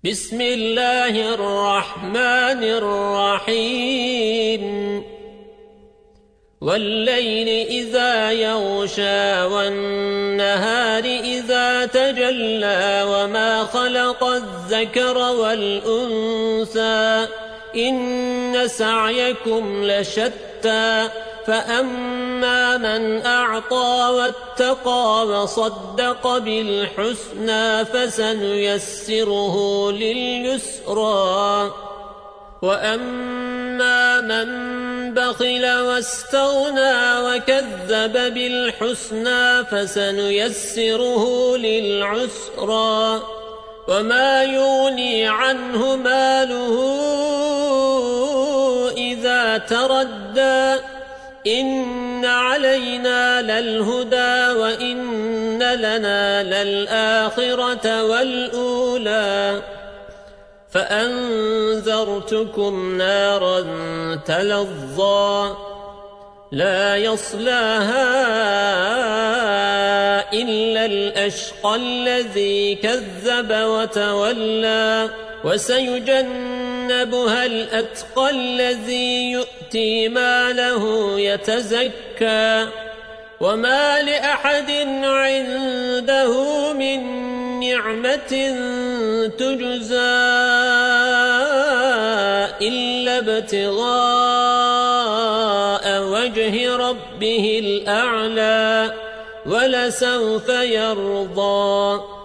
بسم الله الرحمن الرحيم والليل إذا يغشى والنهار إذا تجلى وما خلق الذكر والأنثى إن سعيكم لشتى فأما من أعطى واتقى وصدق بالحسنى فسنيسره لليسرى وأما من بخل واستغنى وكذب بالحسنى فسنيسره للعسرى وما يغني عنه ماله إذا تردى إن علينا للهدى وإن لنا للآخرة والأولى فأنذرتكم نارا تلظى لا يصلاها إلا الأشقى الذي كذب وتولى وسيجنبها الأتقى الذي يؤتي ماله يتزكى وما لأحد عنده من نعمة تجزى إلا ابتغاء وجه ربه الأعلى ولسوف يرضى